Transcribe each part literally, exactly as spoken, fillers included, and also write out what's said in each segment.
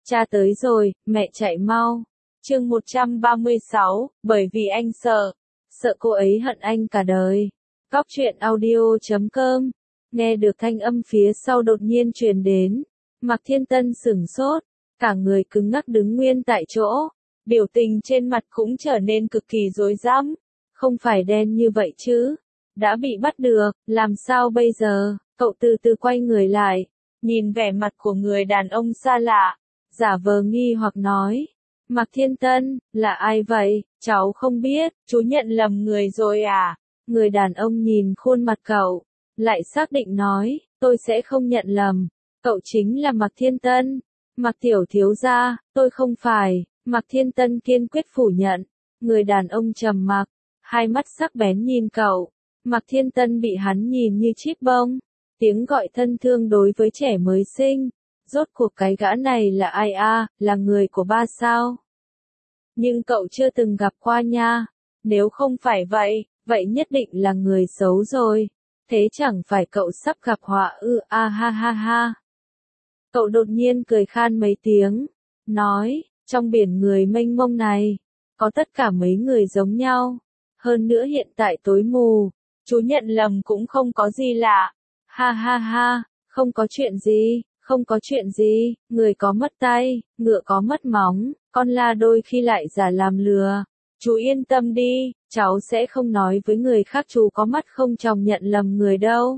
Cha tới rồi, mẹ chạy mau. Chương một trăm ba mươi sáu, bởi vì anh sợ. Sợ cô ấy hận anh cả đời. Cóc truyện audio chấm com. Nghe được thanh âm phía sau đột nhiên truyền đến. Mạc Thiên Tân sửng sốt. Cả người cứng ngắc đứng nguyên tại chỗ. Biểu tình trên mặt cũng trở nên cực kỳ rối rắm. Không phải đen như vậy chứ. Đã bị bắt được, làm sao bây giờ? Cậu từ từ quay người lại. Nhìn vẻ mặt của người đàn ông xa lạ. Giả vờ nghi hoặc nói. Mạc Thiên Tân, là ai vậy? Cháu không biết, chú nhận lầm người rồi à? Người đàn ông nhìn khuôn mặt cậu. Lại xác định nói, tôi sẽ không nhận lầm. Cậu chính là Mạc Thiên Tân. Mạc Tiểu thiếu gia, tôi không phải. Mạc Thiên Tân kiên quyết phủ nhận. Người đàn ông trầm mặc. Hai mắt sắc bén nhìn cậu. Mạc Thiên Tân bị hắn nhìn như chip bông. Tiếng gọi thân thương đối với trẻ mới sinh. Rốt cuộc cái gã này là ai a, là người của ba sao? Nhưng cậu chưa từng gặp qua nha. Nếu không phải vậy, vậy nhất định là người xấu rồi. Thế chẳng phải cậu sắp gặp họa ư a ha ha ha. Cậu đột nhiên cười khan mấy tiếng. Nói, trong biển người mênh mông này, có tất cả mấy người giống nhau. Hơn nữa hiện tại tối mù, chú nhận lầm cũng không có gì lạ. Ha ha ha, không có chuyện gì. Không có chuyện gì, người có mất tay, ngựa có mất móng, con la đôi khi lại giả làm lừa. Chú yên tâm đi, cháu sẽ không nói với người khác chú có mắt không tròng nhận lầm người đâu.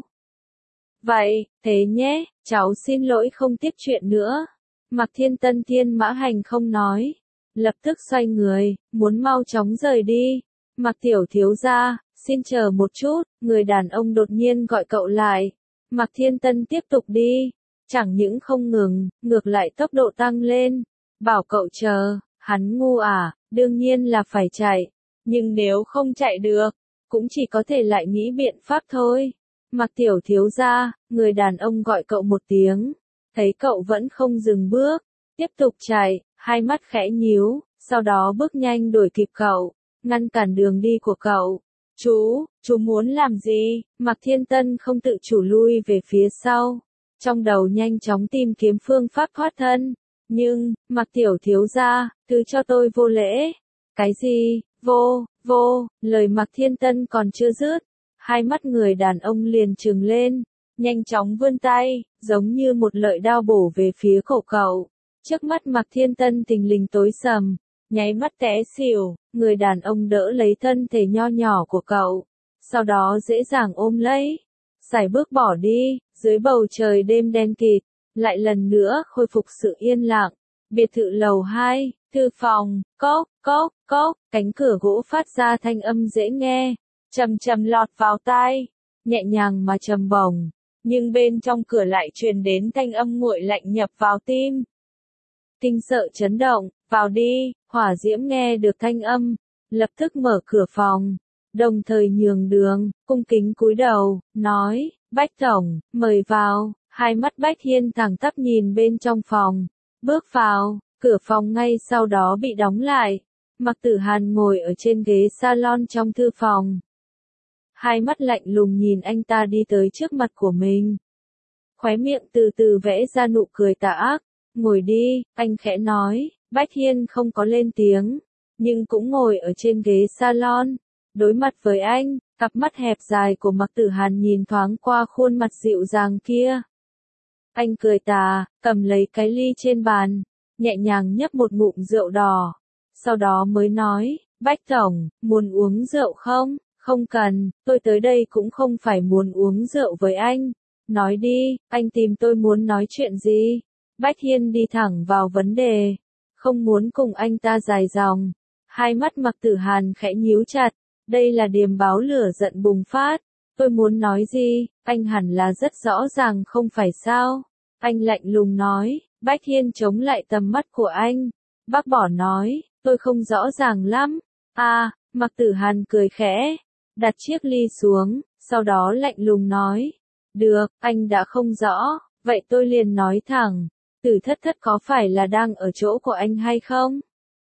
Vậy, thế nhé, cháu xin lỗi không tiếp chuyện nữa. Mạc Thiên Tân Thiên Mã Hành không nói. Lập tức xoay người, muốn mau chóng rời đi. Mạc Tiểu thiếu gia, xin chờ một chút, người đàn ông đột nhiên gọi cậu lại. Mạc Thiên Tân tiếp tục đi. Chẳng những không ngừng, ngược lại tốc độ tăng lên. Bảo cậu chờ, hắn ngu à, đương nhiên là phải chạy. Nhưng nếu không chạy được, cũng chỉ có thể lại nghĩ biện pháp thôi. Mạc Tiểu thiếu gia, người đàn ông gọi cậu một tiếng. Thấy cậu vẫn không dừng bước, tiếp tục chạy, hai mắt khẽ nhíu, sau đó bước nhanh đuổi kịp cậu, ngăn cản đường đi của cậu. Chú, chú muốn làm gì? Mạc Thiên Tân không tự chủ lui về phía sau. Trong đầu nhanh chóng tìm kiếm phương pháp thoát thân. Nhưng, Mạc Tiểu thiếu gia, thứ cho tôi vô lễ. Cái gì? Vô, vô, lời Mạc Thiên Tân còn chưa dứt. Hai mắt người đàn ông liền trừng lên. Nhanh chóng vươn tay, giống như một lợi đao bổ về phía cổ cậu. Trước mắt Mạc Thiên Tân thình lình tối sầm. Nháy mắt té xỉu, người đàn ông đỡ lấy thân thể nho nhỏ của cậu. Sau đó dễ dàng ôm lấy. Sải bước bỏ đi, dưới bầu trời đêm đen kịt, lại lần nữa khôi phục sự yên lặng. Biệt thự lầu hai, thư phòng, cốc, cốc, cốc, cánh cửa gỗ phát ra thanh âm dễ nghe, trầm trầm lọt vào tai, nhẹ nhàng mà trầm bổng, nhưng bên trong cửa lại truyền đến thanh âm nguội lạnh nhập vào tim. Kinh sợ chấn động, vào đi, Hỏa Diễm nghe được thanh âm, lập tức mở cửa phòng. Đồng thời nhường đường, cung kính cúi đầu, nói, Bách Tổng, mời vào. Hai mắt Bách Hiên thẳng tắp nhìn bên trong phòng. Bước vào, cửa phòng ngay sau đó bị đóng lại. Mạc Tử Hàn ngồi ở trên ghế salon trong thư phòng. Hai mắt lạnh lùng nhìn anh ta đi tới trước mặt của mình. Khóe miệng từ từ vẽ ra nụ cười tà ác. Ngồi đi, anh khẽ nói. Bách Hiên không có lên tiếng, nhưng cũng ngồi ở trên ghế salon. Đối mặt với anh, cặp mắt hẹp dài của Mạc Tử Hàn nhìn thoáng qua khuôn mặt dịu dàng kia. Anh cười tà, cầm lấy cái ly trên bàn, nhẹ nhàng nhấp một ngụm rượu đỏ. Sau đó mới nói, Bách Tổng, muốn uống rượu không? Không cần, tôi tới đây cũng không phải muốn uống rượu với anh. Nói đi, anh tìm tôi muốn nói chuyện gì? Bách Hiên đi thẳng vào vấn đề, không muốn cùng anh ta dài dòng. Hai mắt Mạc Tử Hàn khẽ nhíu chặt. Đây là điềm báo lửa giận bùng phát. Tôi muốn nói gì, anh hẳn là rất rõ ràng không phải sao? Anh lạnh lùng nói. Bách Hiên chống lại tầm mắt của anh. Bác bỏ nói, tôi không rõ ràng lắm. À, Mạc Tử Hàn cười khẽ. Đặt chiếc ly xuống, sau đó lạnh lùng nói. Được, anh đã không rõ, vậy tôi liền nói thẳng. Tử Thất Thất có phải là đang ở chỗ của anh hay không?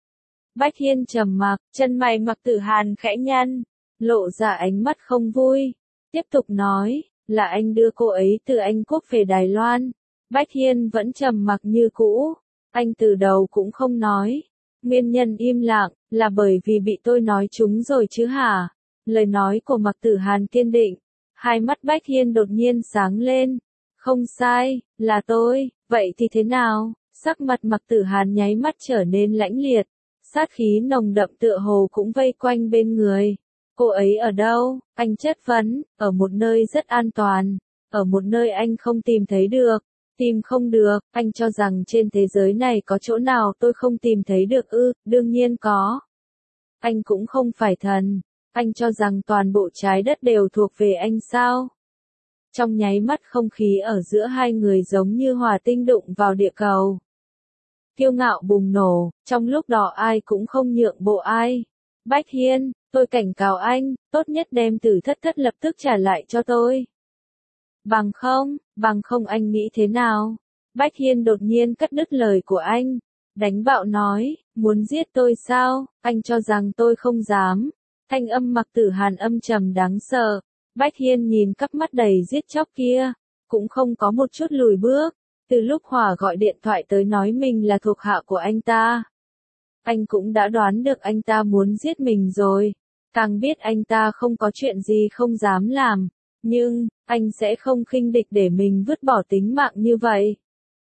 Bách Hiên trầm mặc, chân mày Mạc Tử Hàn khẽ nhăn, lộ ra ánh mắt không vui. Tiếp tục nói, là anh đưa cô ấy từ Anh Quốc về Đài Loan. Bách Hiên vẫn trầm mặc như cũ. Anh từ đầu cũng không nói. Nguyên nhân im lặng, là bởi vì bị tôi nói trúng rồi chứ hả? Lời nói của Mạc Tử Hàn kiên định. Hai mắt Bách Hiên đột nhiên sáng lên. Không sai, là tôi, vậy thì thế nào? Sắc mặt Mạc Tử Hàn nháy mắt trở nên lãnh liệt. Sát khí nồng đậm tựa hồ cũng vây quanh bên người. Cô ấy ở đâu? Anh chất vấn, ở một nơi rất an toàn. Ở một nơi anh không tìm thấy được. Tìm không được, anh cho rằng trên thế giới này có chỗ nào tôi không tìm thấy được ư, đương nhiên có. Anh cũng không phải thần. Anh cho rằng toàn bộ trái đất đều thuộc về anh sao? Trong nháy mắt không khí ở giữa hai người giống như hỏa tinh đụng vào địa cầu. Kiêu ngạo bùng nổ, trong lúc đó ai cũng không nhượng bộ ai. Bách Hiên, tôi cảnh cáo anh, tốt nhất đem Tử Thất Thất lập tức trả lại cho tôi. Bằng không, bằng không anh nghĩ thế nào? Bách Hiên đột nhiên cắt đứt lời của anh. Đánh bạo nói, muốn giết tôi sao? Anh cho rằng tôi không dám. Thanh âm Mạc Tử Hàn âm trầm đáng sợ. Bách Hiên nhìn cắp mắt đầy giết chóc kia, cũng không có một chút lùi bước. Từ lúc Hỏa gọi điện thoại tới nói mình là thuộc hạ của anh ta, anh cũng đã đoán được anh ta muốn giết mình rồi. Càng biết anh ta không có chuyện gì không dám làm. Nhưng, anh sẽ không khinh địch để mình vứt bỏ tính mạng như vậy.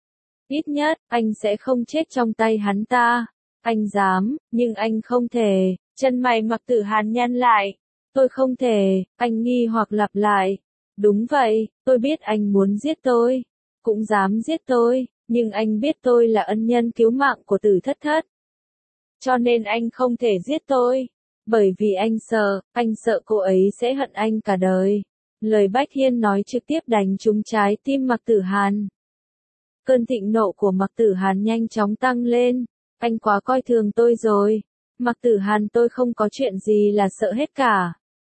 Ít nhất, anh sẽ không chết trong tay hắn ta. Anh dám, nhưng anh không thể. Chân mày Mạc Tử Hàn nhăn lại. Tôi không thể, anh nghi hoặc lặp lại. Đúng vậy, tôi biết anh muốn giết tôi. Cũng dám giết tôi, nhưng anh biết tôi là ân nhân cứu mạng của Tử Thất Thất. Cho nên anh không thể giết tôi. Bởi vì anh sợ, anh sợ cô ấy sẽ hận anh cả đời. Lời Bách Hiên nói trực tiếp đánh trúng trái tim Mạc Tử Hàn. Cơn thịnh nộ của Mạc Tử Hàn nhanh chóng tăng lên. Anh quá coi thường tôi rồi. Mạc Tử Hàn, tôi không có chuyện gì là sợ hết cả.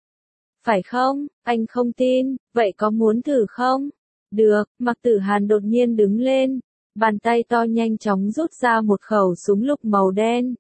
Phải không? Anh không tin, vậy có muốn thử không? Được, Mạc Tử Hàn đột nhiên đứng lên. Bàn tay to nhanh chóng rút ra một khẩu súng lục màu đen.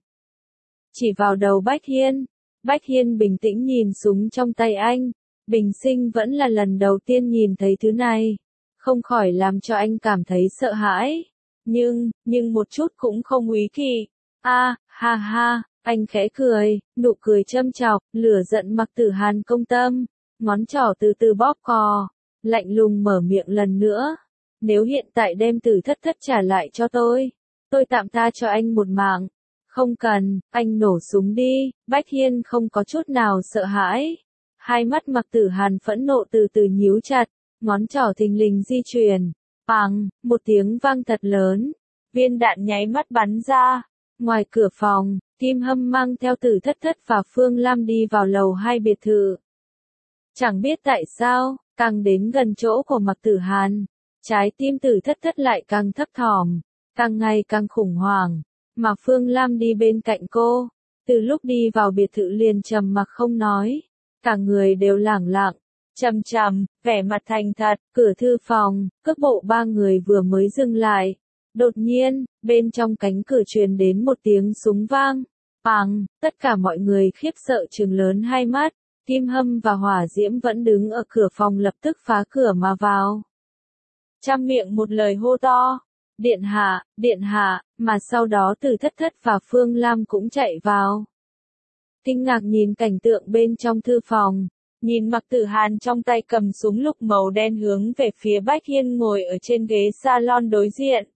Chỉ vào đầu Bách Hiên. Bách Hiên bình tĩnh nhìn súng trong tay anh. Bình sinh vẫn là lần đầu tiên nhìn thấy thứ này. Không khỏi làm cho anh cảm thấy sợ hãi. Nhưng, nhưng một chút cũng không úy kỵ. A, ha ha, anh khẽ cười, nụ cười châm chọc, lửa giận Mạc Tử Hàn công tâm. Ngón trỏ từ từ bóp cò. Lạnh lùng mở miệng lần nữa. Nếu hiện tại đem Tử Thất Thất trả lại cho tôi, tôi tạm tha cho anh một mạng. Không cần, anh nổ súng đi. Bách Hiên không có chút nào sợ hãi. Hai mắt Mạc Tử Hàn phẫn nộ từ từ nhíu chặt, ngón trỏ thình lình di chuyển. Bằng, một tiếng vang thật lớn. Viên đạn nháy mắt bắn ra. Ngoài cửa phòng, Kim Hâm mang theo Tử Thất Thất và Phương Lam đi vào lầu hai biệt thự. Chẳng biết tại sao, càng đến gần chỗ của Mạc Tử Hàn, trái tim Tử Thất Thất lại càng thấp thỏm, càng ngày càng khủng hoảng. Mà Phương Lam đi bên cạnh cô, từ lúc đi vào biệt thự liền trầm mặc không nói, cả người đều lẳng lặng, trầm trầm, vẻ mặt thành thật. Cửa thư phòng, cước bộ ba người vừa mới dừng lại. Đột nhiên, bên trong cánh cửa truyền đến một tiếng súng vang. Bang, tất cả mọi người khiếp sợ trừng lớn hai mắt. Kim Hâm và Hỏa Diễm vẫn đứng ở cửa phòng lập tức phá cửa mà vào. Trăm miệng một lời hô to. Điện hạ, điện hạ, mà sau đó Tử Thất Thất và Phương Lam cũng chạy vào. Kinh ngạc nhìn cảnh tượng bên trong thư phòng. Nhìn Mạc Tử Hàn trong tay cầm súng lục màu đen hướng về phía Bách Hiên ngồi ở trên ghế salon đối diện.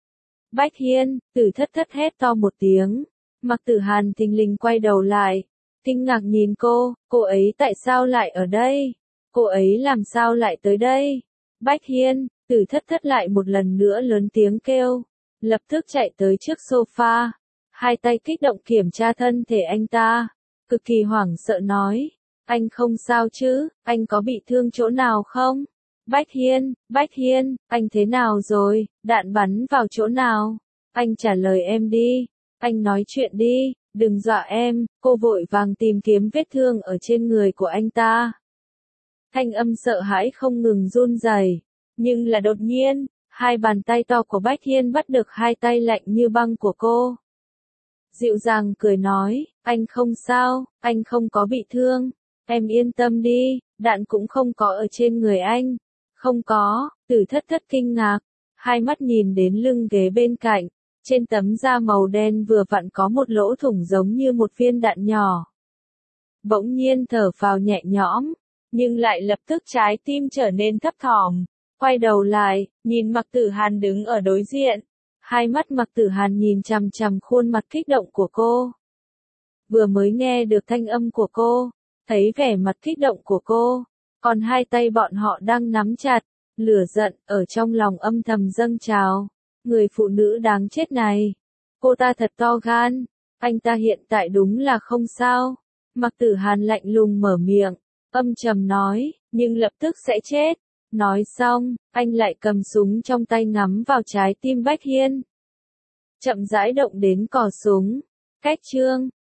Bách Hiên, Tử Thất Thất hét to một tiếng. Mạc Tử Hàn thình lình quay đầu lại. Kinh ngạc nhìn cô, cô ấy tại sao lại ở đây? Cô ấy làm sao lại tới đây? Bách Hiên, Tử Thất Thất lại một lần nữa lớn tiếng kêu. Lập tức chạy tới trước sofa. Hai tay kích động kiểm tra thân thể anh ta. Cực kỳ hoảng sợ nói. Anh không sao chứ, anh có bị thương chỗ nào không? Bách Hiên, Bách Hiên, anh thế nào rồi, đạn bắn vào chỗ nào? Anh trả lời em đi, anh nói chuyện đi, đừng dọa em. Cô vội vàng tìm kiếm vết thương ở trên người của anh ta. Thanh âm sợ hãi không ngừng run rẩy, nhưng là đột nhiên, hai bàn tay to của Bách Hiên bắt được hai tay lạnh như băng của cô. Dịu dàng cười nói, anh không sao, anh không có bị thương. Em yên tâm đi, đạn cũng không có ở trên người anh. Không có. Tử Thất Thất kinh ngạc, hai mắt nhìn đến lưng ghế bên cạnh, Trên tấm da màu đen vừa vặn có một lỗ thủng giống như một viên đạn nhỏ. Bỗng nhiên thở phào nhẹ nhõm, nhưng lại lập tức trái tim trở nên thấp thỏm. Quay đầu lại, nhìn Mạc Tử Hàn đứng ở đối diện. Hai mắt Mạc Tử Hàn nhìn chằm chằm khuôn mặt kích động của cô. Vừa mới nghe được thanh âm của cô, thấy vẻ mặt kích động của cô, còn hai tay bọn họ đang nắm chặt, lửa giận ở trong lòng âm thầm dâng trào. Người phụ nữ đáng chết này, cô ta thật to gan, anh ta hiện tại đúng là không sao. Mạc Tử Hàn lạnh lùng mở miệng, âm trầm nói, nhưng lập tức sẽ chết. Nói xong, anh lại cầm súng trong tay ngắm vào trái tim Bách Hiên. Chậm rãi động đến cò súng. Cách chương